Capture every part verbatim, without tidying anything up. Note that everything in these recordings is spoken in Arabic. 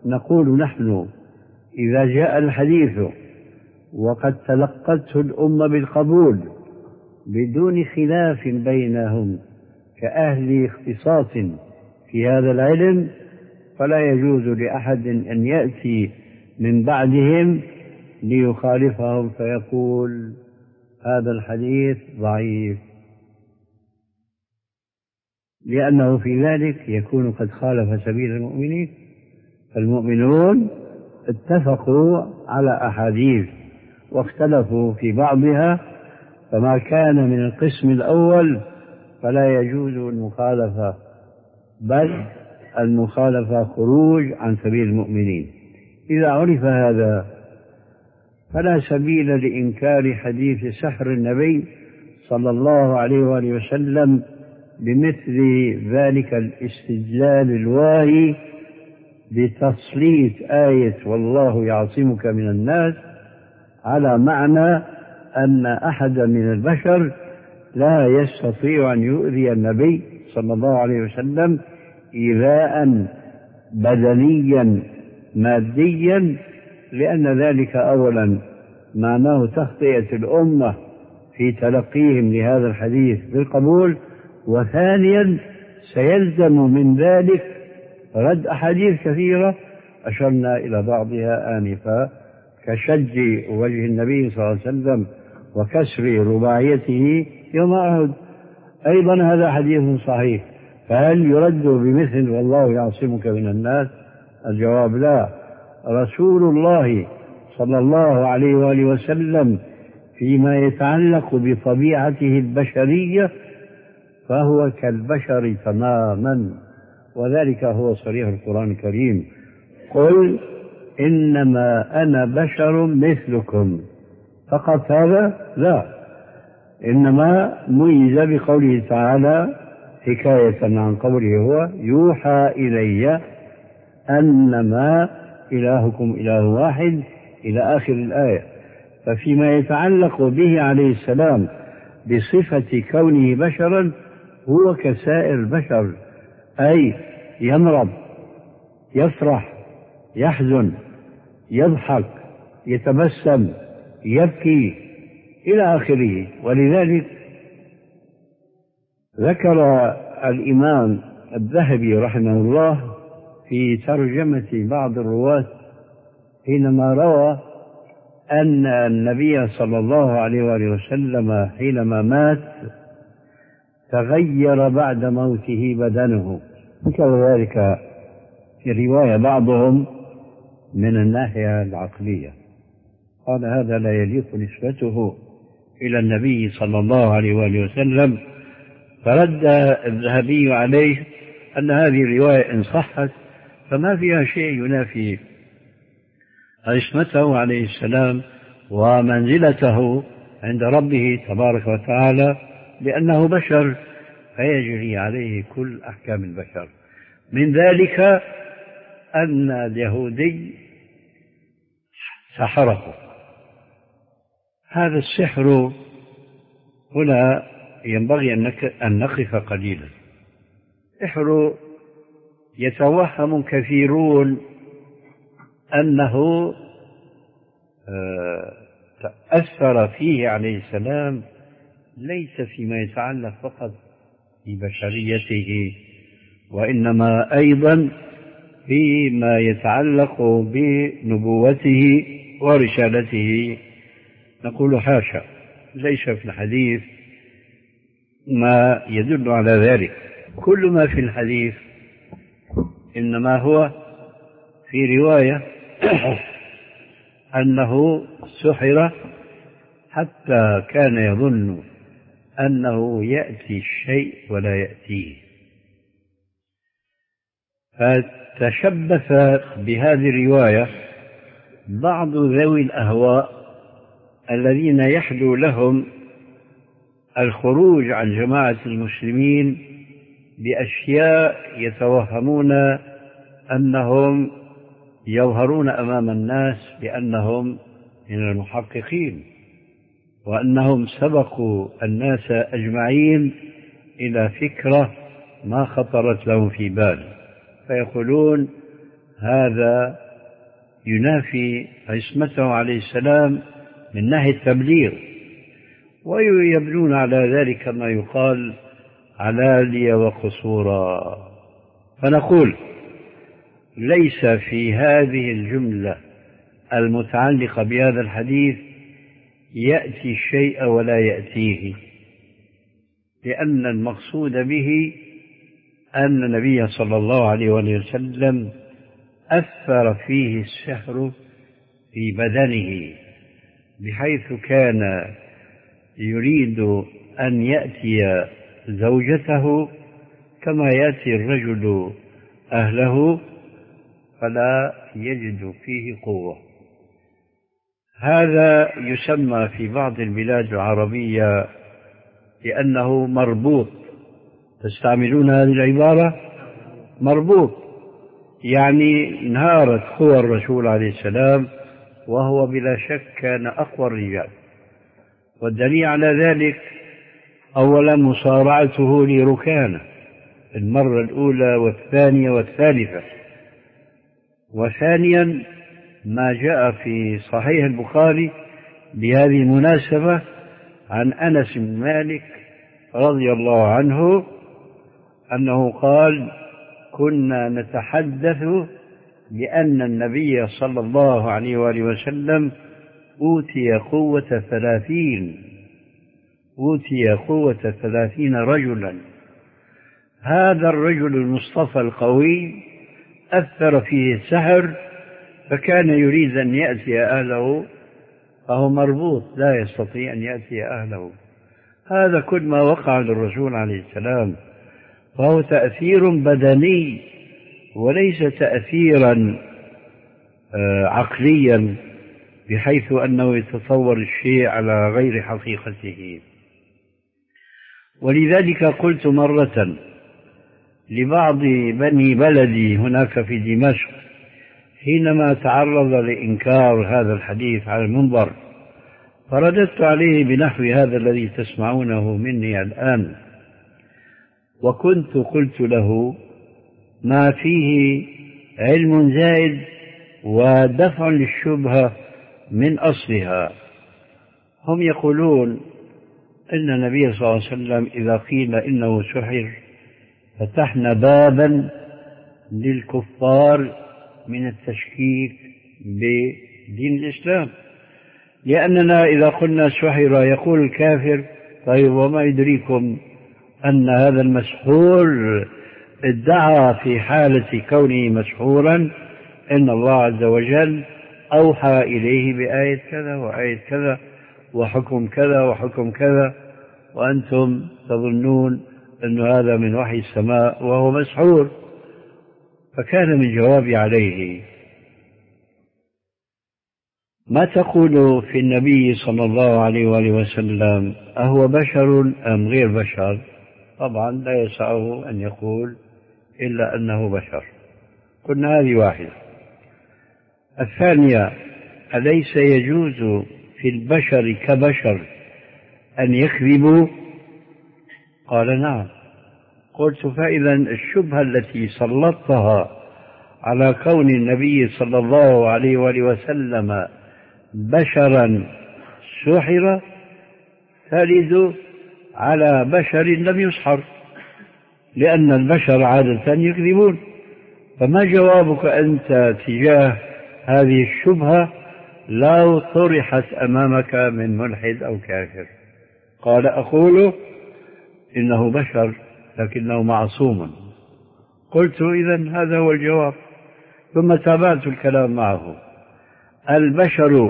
نقول نحن إذا جاء الحديث وقد تلقته الأمة بالقبول بدون خلاف بينهم كأهل اختصاص في هذا العلم، فلا يجوز لأحد أن يأتي من بعدهم ليخالفهم فيقول هذا الحديث ضعيف، لأنه في ذلك يكون قد خالف سبيل المؤمنين. فالمؤمنون اتفقوا على أحاديث واختلفوا في بعضها، فما كان من القسم الأول فلا يجوز المخالفة، بل المخالفة خروج عن سبيل المؤمنين. إذا عرف هذا فلا سبيل لإنكار حديث سحر النبي صلى الله عليه وآله وسلم بمثل ذلك الاستدلال الواهي بتسليط آية والله يعصمك من الناس على معنى أن أحد من البشر لا يستطيع أن يؤذي النبي صلى الله عليه وسلم إيذاء بدنيا ماديا، لأن ذلك أولا معناه تخطئة الأمة في تلقيهم لهذا الحديث بالقبول، وثانيا سيلزم من ذلك رد أحاديث كثيرة أشرنا إلى بعضها آنفا كشج وجه النبي صلى الله عليه وسلم وكسر رباعيته يوم أحد، أيضا هذا حديث صحيح، فهل يرد بمثل والله يعصمك من الناس؟ الجواب لا. رسول الله صلى الله عليه وآله وسلم فيما يتعلق بطبيعته البشرية فهو كالبشر تماما، وذلك هو صريح القرآن الكريم: قل إنما أنا بشر مثلكم. فقط هذا؟ لا، إنما ميز بقوله تعالى حكاية عن قوله هو يوحى إلي أنما إلهكم إله واحد إلى آخر الآية. ففيما يتعلق به عليه السلام بصفة كونه بشرا هو كسائر البشر، أي يمرض، يفرح، يحزن، يضحك، يتبسم، يبكي إلى آخره. ولذلك ذكر الإمام الذهبي رحمه الله في ترجمة بعض الرواة حينما روى أن النبي صلى الله عليه وآله وسلم حينما مات تغير بعد موته بدنه، ذكر ذلك في رواية بعضهم من الناحية العقلية، قال هذا لا يليق نسبته إلى النبي صلى الله عليه وآله وسلم، فرد الذهبي عليه أن هذه الرواية إن صحت فما فيها شيء ينافي عصمته عليه السلام ومنزلته عند ربه تبارك وتعالى، لأنه بشر فيجري عليه كل أحكام البشر. من ذلك أن اليهودي سحره. هذا السحر هنا ينبغي أن نقف قليلا. السحر يتوهم كثيرون أنه تأثر فيه عليه السلام ليس فيما يتعلق فقط ببشريته، وإنما أيضا فيما يتعلق بنبوته ورسالته. نقول حاشا، ليس في الحديث ما يدل على ذلك. كل ما في الحديث إنما هو في رواية أنه سحر حتى كان يظن أنه يأتي الشيء ولا يأتيه، فتشبث بهذه الرواية بعض ذوي الأهواء الذين يحلو لهم الخروج عن جماعة المسلمين بأشياء يتوهمون أنهم يظهرون أمام الناس بأنهم من المحققين، وأنهم سبقوا الناس أجمعين إلى فكرة ما خطرت لهم في بال، فيقولون هذا ينافي عصمته عليه السلام من ناحية التبليغ، ويبنون على ذلك ما يقال علالي وقصورا. فنقول ليس في هذه الجملة المتعلقة بهذا الحديث يأتي الشيء ولا يأتيه، لأن المقصود به أن النبي صلى الله عليه وسلم أثر فيه السحر في بدنه، بحيث كان يريد أن يأتي زوجته كما يأتي الرجل أهله فلا يجد فيه قوة. هذا يسمى في بعض البلاد العربية لأنه مربوط. تستعملون هذه العبارة مربوط، يعني انهارت قوى الرسول عليه السلام وهو بلا شك كان أقوى الرجال. والدليل على ذلك أولا مصارعته لركانة المرة الأولى والثانية والثالثة، وثانيا ما جاء في صحيح البخاري بهذه المناسبة عن أنس بن مالك رضي الله عنه أنه قال: كنا نتحدث بأن النبي صلى الله عليه وآله وسلم أوتي قوة ثلاثين أوتي قوة ثلاثين رجلا. هذا الرجل المصطفى القوي أثر فيه السحر، فكان يريد أن يأتي أهله فهو مربوط لا يستطيع أن يأتي أهله. هذا كل ما وقع للرسول عليه السلام، فهو تأثير بدني وليس تأثيرا عقليا بحيث أنه يتصور الشيء على غير حقيقته. ولذلك قلت مرة لبعض بني بلدي هناك في دمشق حينما تعرض لإنكار هذا الحديث على المنبر، فرددت عليه بنحو هذا الذي تسمعونه مني الآن، وكنت قلت له: ما فيه علم زائد ودفع للشبهة من أصلها. هم يقولون إن النبي صلى الله عليه وسلم إذا قيل إنه سحر فتحنا بابا للكفار من التشكيك بدين الإسلام، لأننا إذا قلنا سحر يقول الكافر: طيب وما يدريكم أن هذا المسحور ادعى في حالة كونه مسحورا إن الله عز وجل أوحى إليه بآية كذا وآية كذا وحكم كذا وحكم كذا، وأنتم تظنون أن هذا من وحي السماء وهو مسحور. فكان من جوابي عليه: ما تقول في النبي صلى الله عليه وآله وسلم؟ أهو بشر أم غير بشر؟ طبعا لا يسعه أن يقول إلا أنه بشر. قلنا هذه واحدة. الثانية: أليس يجوز في البشر كبشر أن يكذبوا؟ قال: نعم. قلت: فإذا الشبهة التي سلطتها على كون النبي صلى الله عليه وآله وسلم بشرا سحر ترد على بشر لم يسحر، لأن البشر عادة يكذبون. فما جوابك أنت تجاه هذه الشبهة لو طرحت أمامك من ملحد أو كافر؟ قال: أقول إنه بشر لكنه معصوم. قلت: إذن هذا هو الجواب. ثم تابعت الكلام معه: البشر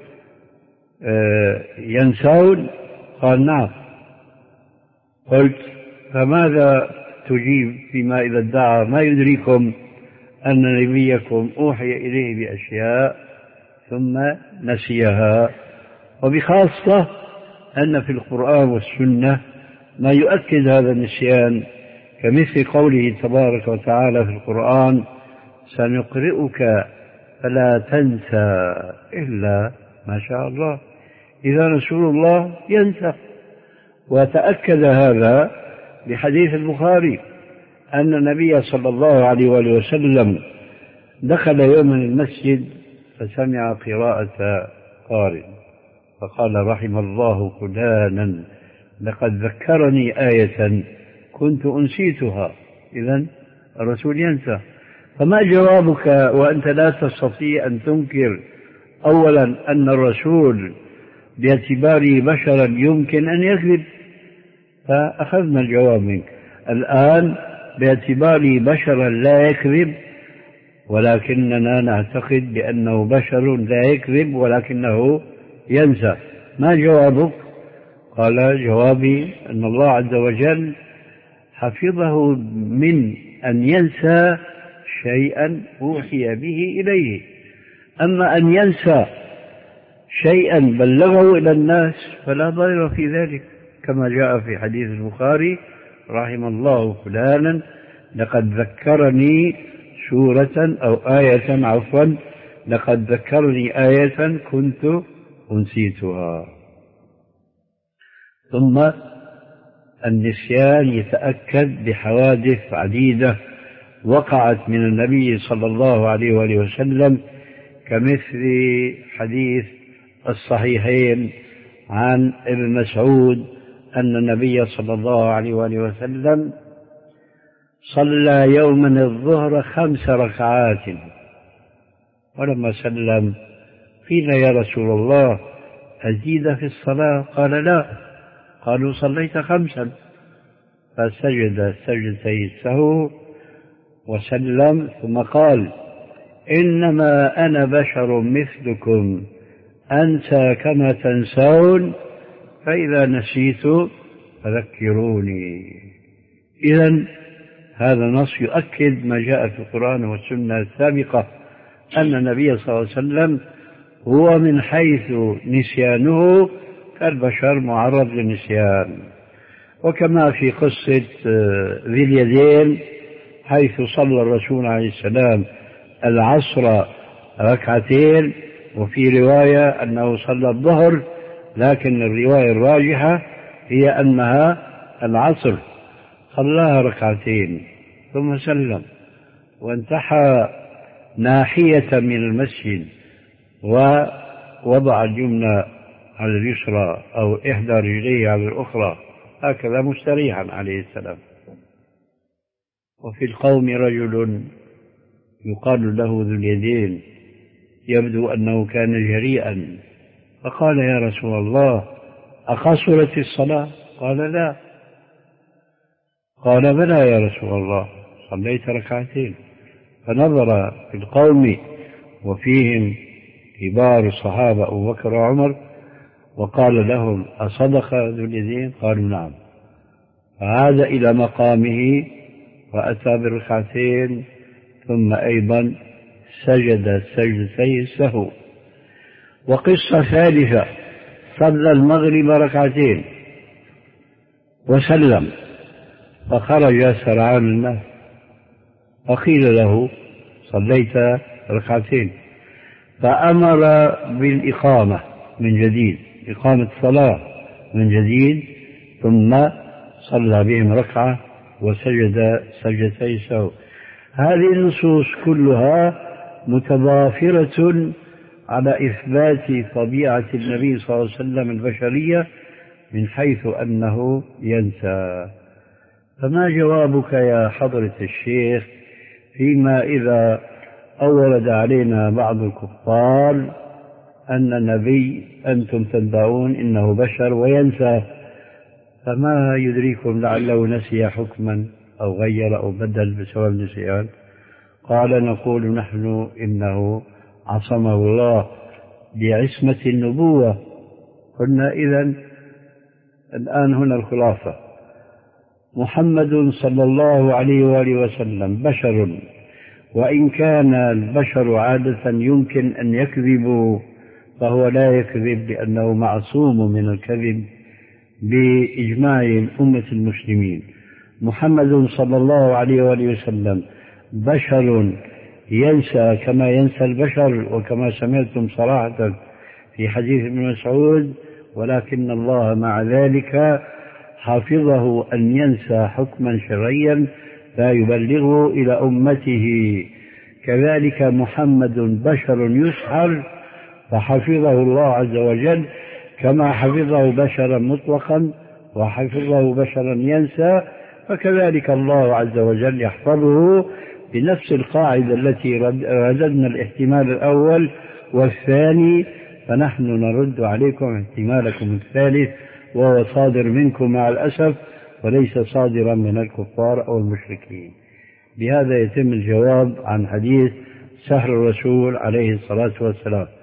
ينسون؟ قال: نعم. قلت: فماذا تجيب فيما إذا ادعى ما يدريكم أن نبيكم أوحي إليه بأشياء ثم نسيها، وبخاصة أن في القرآن والسنة ما يؤكد هذا النسيان، كمثل قوله تبارك وتعالى في القرآن: سنقرئك فلا تنسى إلا ما شاء الله. إذا رسول الله ينسى. وتأكد هذا بحديث البخاري أن النبي صلى الله عليه وآله وسلم دخل يوما المسجد فسمع قراءة قارئ فقال رحم الله فلانا لقد ذكرني آية كنت أنسيتها. إذن الرسول ينسى. فما جوابك وأنت لا تستطيع أن تنكر أولا أن الرسول باعتباره بشرا يمكن أن يكذب، فأخذنا الجواب منك. الآن باعتباره بشرا لا يكذب، ولكننا نعتقد بأنه بشر لا يكذب ولكنه ينسى. ما جوابك؟ قال جوابي أن الله عز وجل حفظه من أن ينسى شيئا أوحي به إليه. أما أن ينسى شيئا بلغه إلى الناس فلا ضير في ذلك، كما جاء في حديث البخاري رحم الله فلانا لقد ذكرني سورة أو آية عفوا لقد ذكرني آية كنت أنسيتها. ثم النسيان يتأكد بحوادث عديدة وقعت من النبي صلى الله عليه وآله وسلم، كمثل حديث الصحيحين عن ابن مسعود أن النبي صلى الله عليه وآله وسلم صلى يوما الظهر خمس ركعات، ولما سلم قيل يا رسول الله أزيد في الصلاة؟ قال لا. قالوا صليت خمسا، فسجد سجدتي السهو وسلم، ثم قال إنما أنا بشر مثلكم أنسى كما تنسون، فإذا نسيت فذكروني. إذن هذا نص يؤكد ما جاء في القرآن والسنة السابقة أن النبي صلى الله عليه وسلم هو من حيث نسيانه كالبشر معرض للنسيان. وكما في قصة ذي اليدين حيث صلى الرسول عليه السلام العصر ركعتين، وفي رواية أنه صلى الظهر، لكن الرواية الراجحة هي أنها العصر، صلاها ركعتين ثم سلم وانتحى ناحية من المسجد ووضع اليمنى على اليسرى أو إحدى رجليه على الأخرى هكذا مستريحا عليه السلام. وفي القوم رجل يقال له ذو اليدين يبدو أنه كان جريئا، فقال يا رسول الله أقصرت الصلاة؟ قال لا. قال بلى يا رسول الله صليت ركعتين. فنظر في القوم وفيهم كبار الصحابة أبو بكر وعمر وقال لهم أصدق ذو اليدين؟ قالوا نعم. فعاد إلى مقامه وأتى بركعتين ثم أيضا سجد سجدتي السهو. وقصة ثالثة صلى المغرب ركعتين وسلم فخرج سرعان الناس فقيل له صليت ركعتين، فأمر بالإقامة من جديد، إقامة الصلاة من جديد، ثم صلى بهم ركعة وسجد سجدتي السهو. هذه النصوص كلها متضافرة على إثبات طبيعة النبي صلى الله عليه وسلم البشرية من حيث أنه ينسى. فما جوابك يا حضرة الشيخ فيما إذا أورد علينا بعض الكفار أن النبي أنتم تدعون إنه بشر وينسى، فما يدريكم لعله نسي حكما أو غير أو بدل بسبب نسيان؟ قال نقول نحن إنه عصمه الله بعصمة النبوة. قلنا إذن الآن هنا الخلاصة: محمد صلى الله عليه وآله وسلم بشر، وإن كان البشر عادة يمكن أن يكذبوا فهو لا يكذب لأنه معصوم من الكذب بإجماع أمة المسلمين. محمد صلى الله عليه وآله وسلم بشر ينسى كما ينسى البشر، وكما سمعتم صراحة في حديث ابن مسعود: ولكن الله مع ذلك حافظه أن ينسى حكما شرعيا لا يبلغه إلى أمته كذلك محمد بشر يسحر فحفظه الله عز وجل كما حفظه بشرا مطلقا وحفظه بشرا ينسى، فكذلك الله عز وجل يحفظه بنفس القاعدة التي رددنا الاحتمال الأول والثاني، فنحن نرد عليكم احتمالكم الثالث وهو صادر منكم مع الأسف وليس صادرا من الكفار أو المشركين. بهذا يتم الجواب عن حديث سحر الرسول عليه الصلاة والسلام.